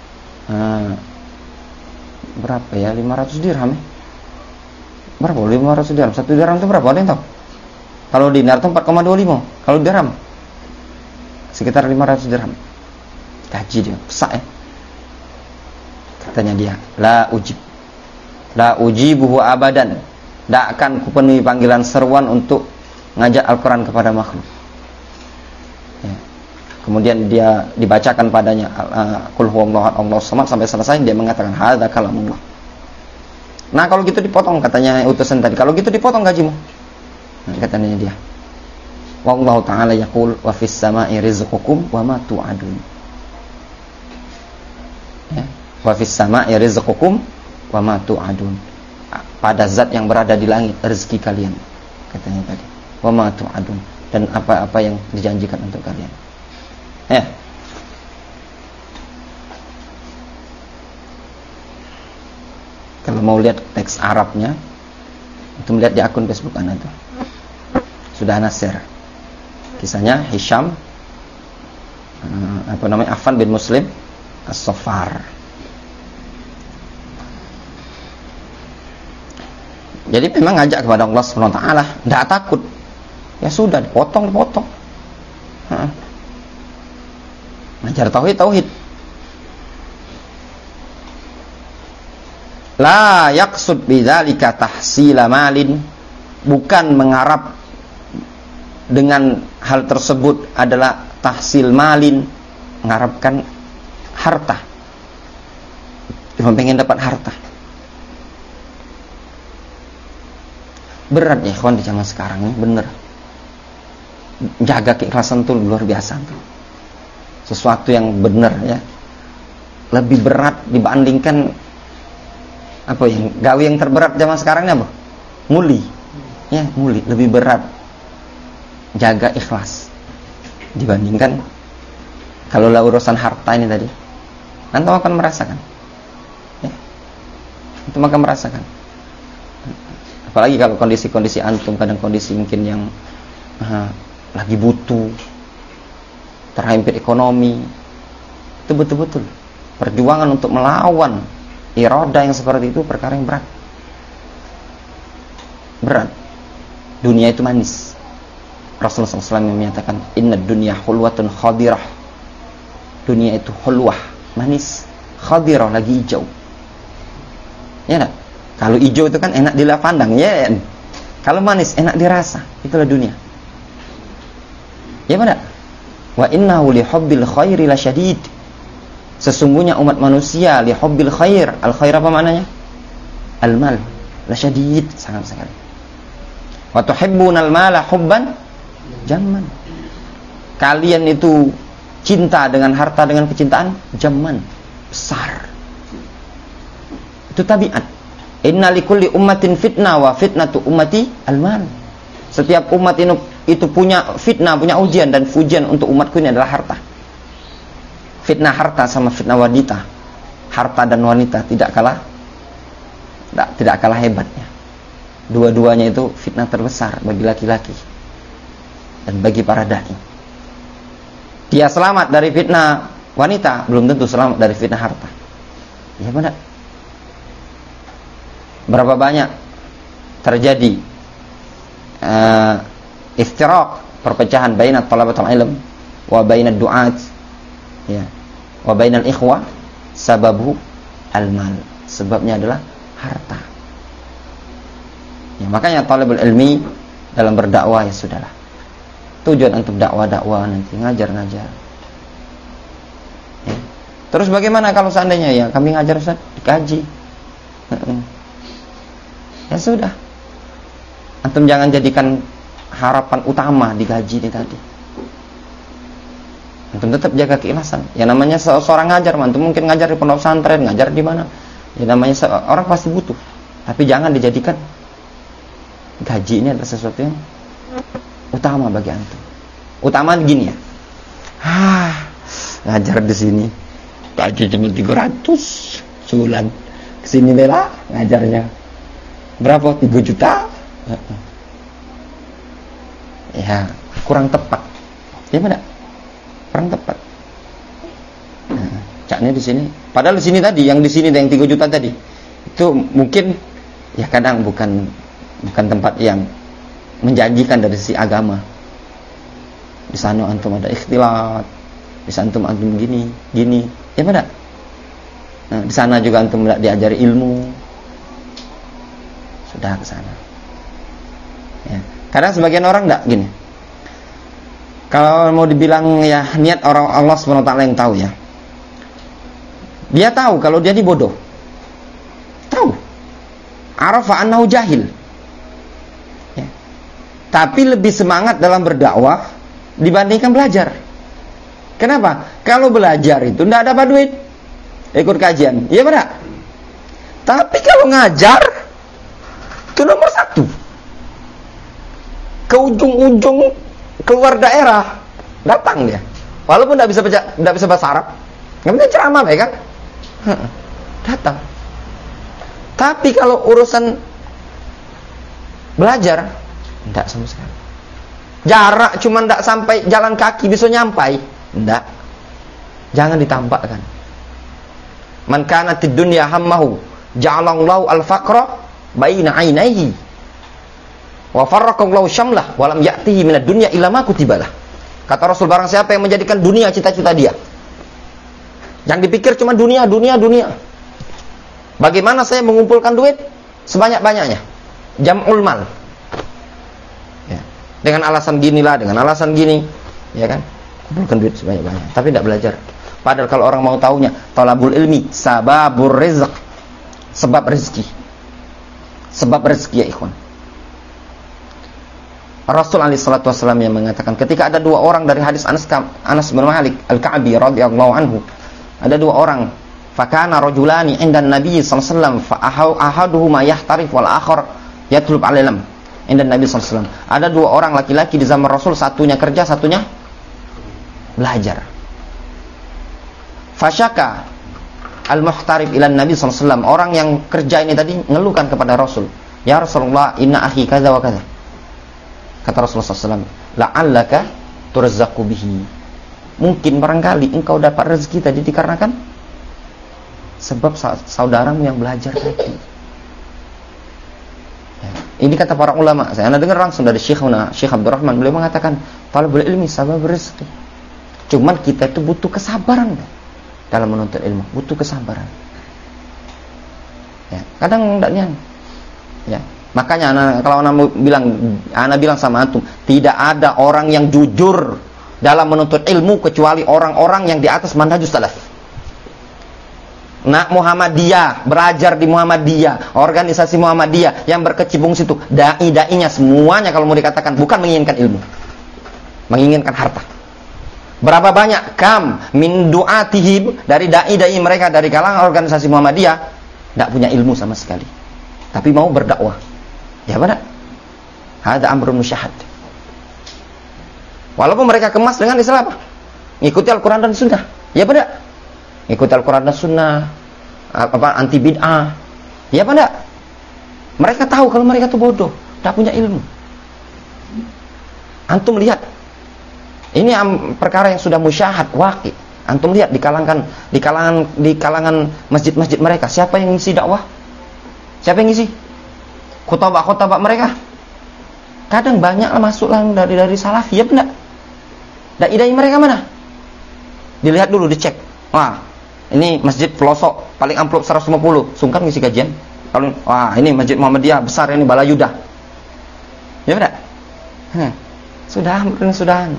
berapa ya? 500 dirham berapa? 500 dirham, 1 dirham itu berapa? Ada yang tahu? Kalau dinar itu 4,25, kalau dirham sekitar 500 dirham gaji dia, besar ya. Katanya dia, la ujibuhu abadan, tidak akan kupenuhi panggilan seruan untuk ngajak Al-Quran kepada makhluk. Ya. Kemudian dia dibacakan padanya Qul huwallahu ahad Allahu samad sampai selesai, dia mengatakan hadza kalamullah. Nah kalau gitu dipotong, katanya utusan tadi, kalau gitu dipotong gajimu. Nah, katanya dia, wallahu ta'ala yaqul wa fis sama'i rizqukum wa ma tu'adun. Ya, wa fis sama'i rizqukum wa ma tu'adun. Pada zat yang berada di langit rezeki kalian, katanya tadi. Wa ma tu'adun, dan apa-apa yang dijanjikan untuk kalian. Ya. Kalau mau lihat teks Arabnya, itu melihat di akun Facebook Anda tuh. Sudah Ana share. Kisahnya Hisham Affan bin Muslim As-Saffar. Jadi memang ngajak kepada Allah Subhanahu wa taala, enggak takut. Ya sudah, dipotong. Ngajar tauhid. La yaqsud bidzalika tahsila malin, bukan mengharap dengan hal tersebut adalah tahsil malin, mengharapkan harta. Cuma pengen dapat harta. Berat ya ikhwan di zaman sekarang ini, bener. Jaga keikhlasan tuh luar biasa tuh. Sesuatu yang benar ya. Lebih berat dibandingkan gawe yang terberat zaman sekarang ini apa? Muli. Ya, muli lebih berat. Jaga ikhlas dibandingkan kalau lah urusan harta ini tadi. Antum akan merasakan. Ya. Antum akan merasakan. Apalagi kalau kondisi-kondisi antum, kadang kondisi mungkin yang lagi butuh, terhimpit ekonomi, itu betul-betul perjuangan untuk melawan iroda yang seperti itu perkara yang berat. Dunia itu manis. Rasulullah SAW menyatakan, inna dunya hulwatun khadirah. Dunia itu hulwah, manis, khadirah, lagi hijau. Ya enggak? Kalau hijau itu kan enak dipandang, ya. Kalau manis enak dirasa, itulah dunia. Ya enggak? Wa innahu li hubbil khairi lasyadid. Sesungguhnya umat manusia li hubbil khair. Al khair apa maknanya? Al mal. Lasyadid, sangat sekali. Wa tuhibbunal mala hubban jamman. Kalian itu cinta dengan harta dengan kecintaan jamman, besar. Itu tabiat. Inna likulli ummatin fitnah wa fitnatu ummati al-mal. Setiap umat itu punya fitnah, punya ujian, dan ujian untuk umatku ini adalah harta. Fitnah harta sama fitnah wanita. Harta dan wanita tidak kalah hebatnya. Dua-duanya itu fitnah terbesar bagi laki-laki dan bagi para dai. Dia selamat dari fitnah wanita, belum tentu selamat dari fitnah harta. Ya benar. Berapa banyak terjadi iftiraq, perpecahan baina thalabatul ilm wa baina du'at, ya, wa bainal ikhwah, sababu al-mal. Sebabnya adalah harta. Ya, makanya talabul ilmi dalam berdakwah, ya sudahlah. Tujuan untuk dakwah nanti ngajar-ngajar. Ya. Terus bagaimana kalau seandainya ya kami ngajar Ustaz dikaji? Ya sudah. Antum jangan jadikan harapan utama digaji ini tadi. Antum tetap jaga keikhlasan. Ya namanya seorang ngajar, antum mungkin ngajar di pondok pesantren, ngajar di mana. Ya namanya orang pasti butuh. Tapi jangan dijadikan gaji ini adalah sesuatu yang utama bagi antum. Utama gini ya. Ngajar di sini gaji cuma 300 sebulan. Kesini deh lah ngajarnya. Berapa? 3 juta? Ya, kurang tepat. Ya mana? Kurang tepat. Nah, caknya di sini. Padahal di sini tadi, yang di sini yang 3 juta tadi, itu mungkin ya kadang bukan tempat yang menjanjikan dari sisi agama. Di sana antum ada ikhtilat, di sana antum gini, ya benar. Nah, di sana juga antum diajari ilmu. Sudah ke sana. Ya. Karena sebagian orang enggak gini. Kalau mau dibilang ya niat orang Allah SWT yang tahu ya. Dia tahu kalau dia ini bodoh. Tahu. arafa annahu jahil. Ya. Tapi lebih semangat dalam berdakwah dibandingkan belajar. Kenapa? Kalau belajar itu tidak dapat duit, ikut kajian, iya benar. Tapi kalau ngajar itu nomor satu. Ke ujung-ujung keluar daerah datang dia, walaupun tidak bisa bahasa Arab, nggak bisa ceramah ya kan, datang. Tapi kalau urusan belajar, tidak sama sekali. Jarak cuma tidak sampai jalan kaki bisa nyampai. Tidak. Jangan ditampakkan. Man kanatid dunya hammahu ja'alallahu al-faqra baina 'ainaihi wa farraqallahu syamlah wa lam ya'tihi minad dunya illa ma kutibalah. Kata Rasul, barang siapa yang menjadikan dunia cita-cita dia, yang dipikir cuma dunia. Bagaimana saya mengumpulkan duit sebanyak-banyaknya? Jam'ul mal. Ya. Dengan alasan ginilah, dengan alasan gini, ya kan? Kumpulkan duit sebanyak-banyak, tapi tidak belajar. Padahal kalau orang mau taunya, talabul ilmi sababur rizq, sebab rezeki. Sebab rezeki ya ikhwan. Rasul alaihi salatu wasallam yang mengatakan, ketika ada dua orang dari hadis Anas bin Malik Al-Ka'bi radhiyallahu anhu, ada dua orang, fakana rajulani 'inda Nabi sallallahu alaihi wasallam fa ahaduhuma yahtarif wal akhar yatlub al-ilm. Inda Nabi sallallahu alaihi wasallam, ada dua orang laki-laki di zaman Rasul, satunya kerja, satunya belajar. Fasyaka al-muhtarif ila Nabi sallallahu alaihi wasallam, orang yang kerja ini tadi ngeluhkan kepada Rasul, ya Rasulullah, inna akhi kadza wa kadza. Kata Rasulullah SAW, la'allaka turzaqu bihi. Mungkin barangkali engkau dapat rezeki tadi dikarenakan sebab saudaramu yang belajar tadi. Ya. Ini kata para ulama. Saya dengar langsung dari Syekh Abdurrahman. Beliau mengatakan, talabul ilmi sabab rezeki. Cuman kita itu butuh kesabaran dalam menuntut ilmu. Butuh kesabaran. Ya. Kadang tidak nian. Ya. Makanya kalau ana bilang sama antum, tidak ada orang yang jujur dalam menuntut ilmu kecuali orang-orang yang di atas manhajus salaf. Nak Muhammadiyah, belajar di Muhammadiyah, organisasi Muhammadiyah yang berkecimpung situ, dai-dainya semuanya kalau mau dikatakan bukan menginginkan ilmu, menginginkan harta. Berapa banyak min du'atihim, dari dai-dai mereka dari kalangan organisasi Muhammadiyah tidak punya ilmu sama sekali, tapi mau berdakwah. Ya benar. Hada amrun musyahad. Walaupun mereka kemas dengan istilah apa? Ngikuti Al-Quran dan Sunnah. Ya benar. Ngikuti Al-Quran dan Sunnah. Anti bid'ah. Ya benar. Mereka tahu kalau mereka itu bodoh, tidak punya ilmu. Antum lihat. Ini perkara yang sudah musyahad, waqi. Antum lihat di kalangan masjid-masjid mereka, siapa yang ngisi dakwah? Siapa yang ngisi? Khutbah mereka kadang banyak masuklah dari salafi, ya benar. Dai-dai mereka mana? Dilihat dulu, dicek. Wah, ini masjid pelosok paling amplop 150, sungkan ngisi kajian. Kalau wah, ini masjid Muhammadiyah besar, ini Balayudah. Ya benar? Sudah.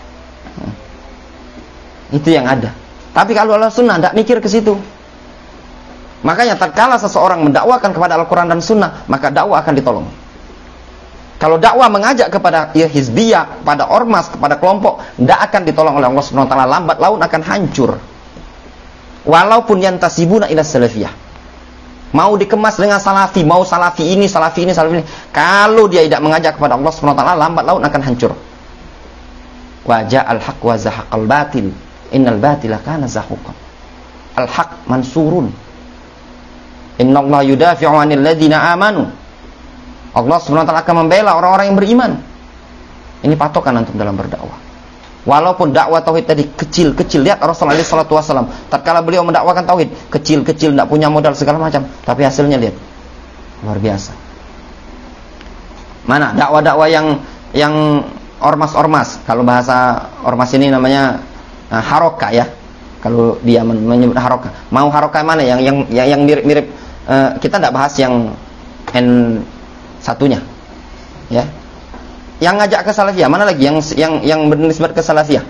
Itu yang ada. Tapi kalau Sunnah tidak mikir ke situ. Makanya tatkala seseorang mendakwakan kepada Al-Quran dan Sunnah, maka dakwah akan ditolong. Kalau dakwah mengajak kepada hizbiyah, kepada ormas, kepada kelompok, tidak akan ditolong oleh Allah Subhanahu wa taala, lambat laun akan hancur. Walaupun yantasibuna ila salafiyah. Mau dikemas dengan salafi, mau salafi ini. Kalau dia tidak mengajak kepada Allah Subhanahu wa taala, lambat laun akan hancur. Wa ja'al haqq wa zahaqal batil. Innal batila kana zahuqa. Al-haq mansurun. Innallaha yudafi'u 'anil ladzina amanu. Allah Subhanahu wa taala akan membela orang-orang yang beriman. Ini patokan antum dalam berdakwah. Walaupun dakwah tauhid tadi kecil-kecil, lihat Rasulullah sallallahu alaihi wasallam tatkala beliau mendakwakan tauhid, kecil-kecil, tidak punya modal segala macam, tapi hasilnya lihat luar biasa. Mana dakwah-dakwah yang ormas-ormas, kalau bahasa ormas ini namanya harokah ya. Kalau dia menyebut harokah, mau harokah mana yang mirip-mirip, kita tidak bahas yang satunya, ya. Yang ngajak ke salafiyah mana lagi? Yang bernisbat ke salafiyah,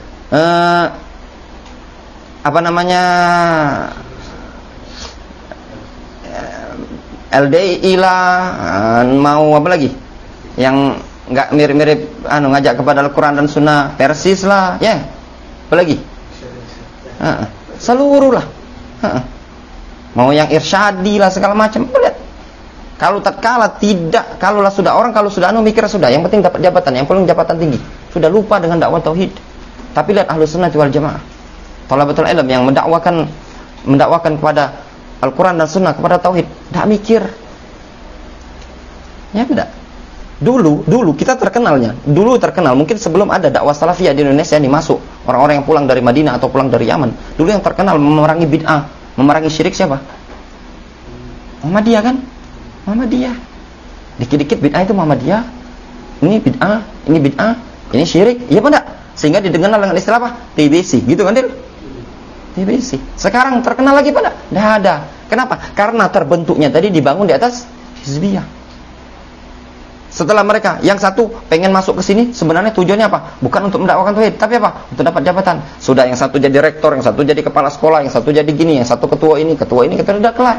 apa namanya? LDI lah, mau apa lagi? Yang nggak mirip-mirip ngajak kepada Al-Quran dan Sunnah, Persis lah, ya. Apa lagi? Seluruh lah. Mau yang irsyadi lah segala macam. Lihat. Kalau tatkala tidak, kalau sudah mikir sudah, yang penting dapat jabatan, yang paling jabatan tinggi. Sudah lupa dengan dakwah tauhid. Tapi lihat Ahlus Sunnah wal Jamaah. Thalabatul ilm yang mendakwakan kepada Al-Quran dan Sunnah, kepada tauhid, tidak mikir. Ya tidak. Dulu kita terkenal, mungkin sebelum ada dakwah salafiyah di Indonesia ini masuk, orang-orang yang pulang dari Madinah atau pulang dari Yaman, dulu yang terkenal memerangi bid'ah, memerangi syirik siapa? Muhammadiyah kan? Muhammadiyah. Dikit-dikit bid'ah itu Muhammadiyah. Ini bid'ah, ini syirik. Iya apa enggak? Sehingga didengar dengan istilah apa? TBC, gitu kan, Dil? TBC. Sekarang terkenal lagi apa enggak? Enggak ada. Kenapa? Karena terbentuknya tadi dibangun di atas hizbiyah. Setelah mereka, yang satu pengen masuk ke sini, sebenarnya tujuannya apa? Bukan untuk mendakwakan tauhid, tapi apa? Untuk dapat jabatan. Sudah, yang satu jadi rektor, yang satu jadi kepala sekolah, yang satu jadi gini, yang satu ketua ini, kita udah kelar.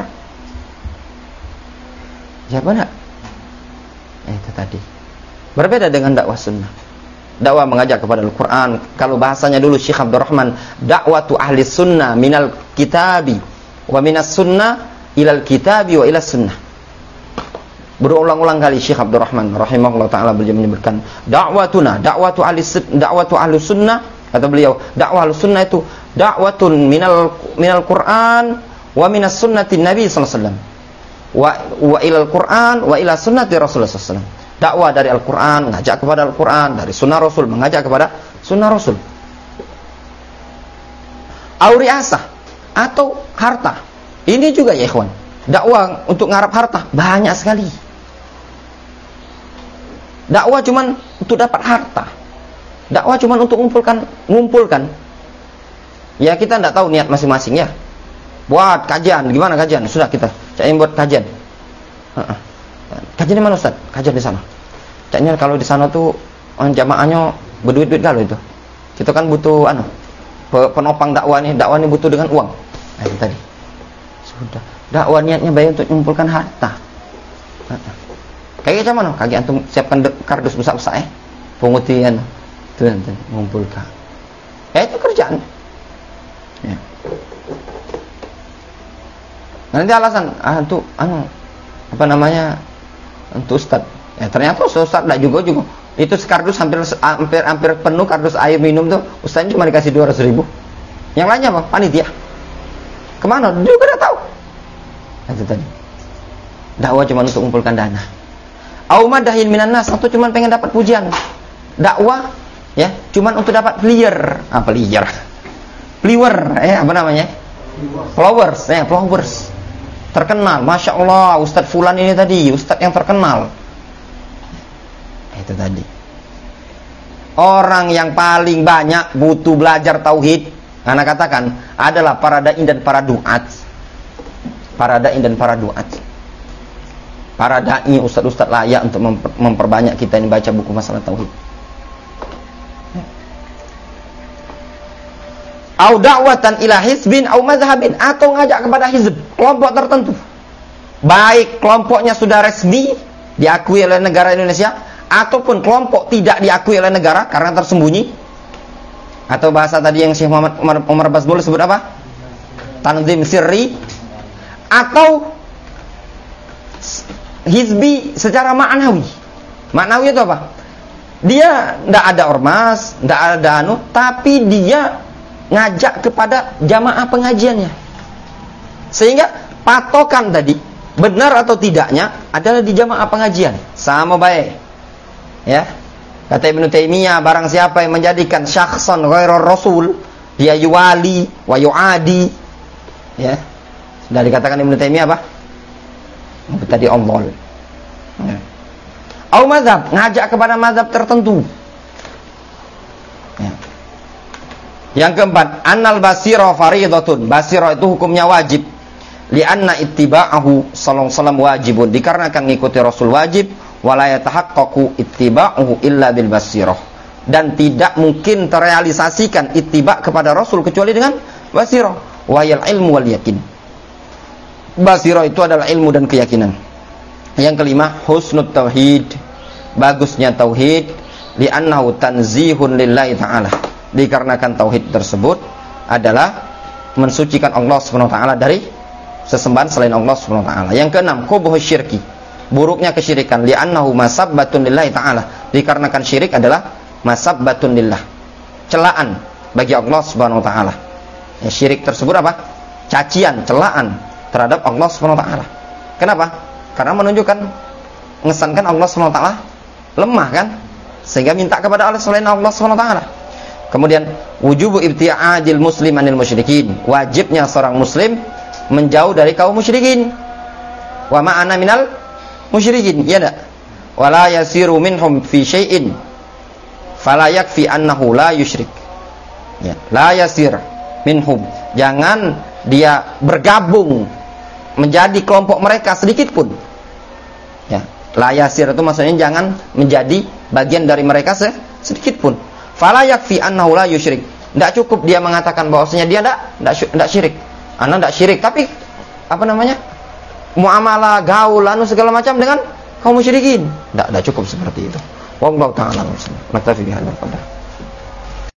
Ya benar. Itu tadi. Berbeda dengan dakwah sunnah. Dakwah mengajak kepada Al-Quran. Kalau bahasanya dulu Syekh Abdul Rahman, dakwatu ahli sunnah minal kitabi wa minas sunnah ilal kitabi wa ilas sunnah. Berulang-ulang kali Syekh Abdul Rahman rahimahullah taala beliau menyebutkan dakwatu ahli sunnah, kata beliau, dakwah ahli sunnah itu dakwatun minal Quran wa minas sunnati Nabi sallallahu alaihi wasallam wa ilal Quran wa ila sunnati Rasulullah sallallahu alaihi wasallam. Dakwah dari Al-Quran, mengajak kepada Al-Quran, dari sunnah Rasul, mengajak kepada sunnah Rasul. Auriasah atau harta. Ini juga ya ikhwan, dakwah untuk ngarap harta banyak sekali. Dakwah cuman untuk dapat harta. Dakwah cuman untuk ngumpulkan. Ya kita tidak tahu niat masing-masing ya. Buat kajian, gimana kajian? Sudah kita cain buat kajian. Kajian di mana Ustaz? Kajian di sana. Caknya kalau di sana tuh jamaahnya berduit-duit kalau itu. Kita kan butuh penopang dakwah ini butuh dengan uang. Nah, itu tadi. Sudah. Dakwah niatnya baik untuk mengumpulkan harta. Kayak mana? Kaki antum siapkan kardus besar-besar pengutian tuh nanti mengumpulkan. Itu kerjaan. Ya. Nanti alasan untuk untuk ustad. Ya ternyata ustad enggak juga. Itu kardus hampir penuh kardus air minum tuh, ustadnya cuma dikasih 200.000. Yang lainnya apa? Panitia. Kemana? Dia juga enggak tahu. Itu tadi. Dakwah cuma untuk mengumpulkan dana. Aumadahin minan nas, atau cuma pengen dapat pujian. Dakwah ya, cuma untuk dapat flower, flowers. Terkenal, Masya Allah, Ustadz Fulan ini tadi, Ustadz yang terkenal. Itu tadi. Orang yang paling banyak butuh belajar tauhid, anak katakan, adalah para da'i dan para duat. Para da'i, ustadz-ustadz layak untuk memperbanyak kita ini baca buku masalah tauhid. Au da'watan ila hizbin au madhhabin, atau ngajak kepada hizb, kelompok tertentu. Baik kelompoknya sudah resmi diakui oleh negara Indonesia, ataupun kelompok tidak diakui oleh negara karena tersembunyi. Atau bahasa tadi yang Syekh Muhammad Umar Basbul sebut apa? Tanzim sirri. Atau hizbi secara ma'nawi. Ma'nawi itu apa? Dia tidak ada ormas, tidak ada tapi dia ngajak kepada jamaah pengajiannya. Sehingga patokan tadi benar atau tidaknya adalah di jamaah pengajian. Sama baik. Ya. Kata Ibnu Taimiyah, barang siapa yang menjadikan syakhsan ghairar rasul, dia yuwali wa yuadi. Ya. Sudah dikatakan Ibnu Taimiyah apa? Tadi omol. Ya. Au mazhab, ngajak kepada mazhab tertentu. Ya. Yang keempat, annal basira fariidatun. Basira itu hukumnya wajib. Li'anna ittiba'ahu sallallahu alaihi wasallam wajibun. Dikarenakan mengikuti Rasul wajib, wala yatahaqqaqu ittiba'uhu illa bil basirah. Dan tidak mungkin terrealisasikan ittiba' kepada Rasul kecuali dengan basirah. Wa yal ilmu wal yakin. Basirah itu adalah ilmu dan keyakinan. Yang kelima, husnut tauhid, bagusnya tauhid, li'annahu tanzihun lillahi ta'ala, dikarenakan tauhid tersebut adalah mensucikan Allah Subhanahu wa taala dari sesembahan selain Allah Subhanahu wa taala. Yang keenam, qubuh syirki, buruknya kesyirikan, li'annahu masabbatun lillahi ta'ala, dikarenakan syirik adalah masabbatun lillah, celaan bagi Allah Subhanahu wa taala. Ya, syirik tersebut apa? Cacian, celaan terhadap Allah Subhanahu wa taala. Kenapa? Karena menunjukkan, mengesankan Allah Subhanahu wa taala lemah kan? Sehingga minta kepada Allah selain Allah Subhanahu wa taala. Kemudian wujubu ibti'adil muslim anil musyrikin, wajibnya seorang muslim menjauh dari kaum musyrikin. Wa ma'ana minal musyrikin, ya enggak? Wala yasiru minhum fi syai'in fala yakfi annahu la yusyrik. Ya, la yasir minhum, jangan dia bergabung menjadi kelompok mereka sedikit pun. Ya, la yasir itu maksudnya jangan menjadi bagian dari mereka sedikit pun. Fala yakfi annahu la yusyrik. Tidak cukup dia mengatakan bahwasanya dia tidak syirik. Ana tidak syirik, tapi apa namanya? Muamalah, gaul, segala macam dengan kaum musyrikin. Tidak cukup seperti itu. Wallahu ta'ala a'lam. Naktafi bihadzal qadar.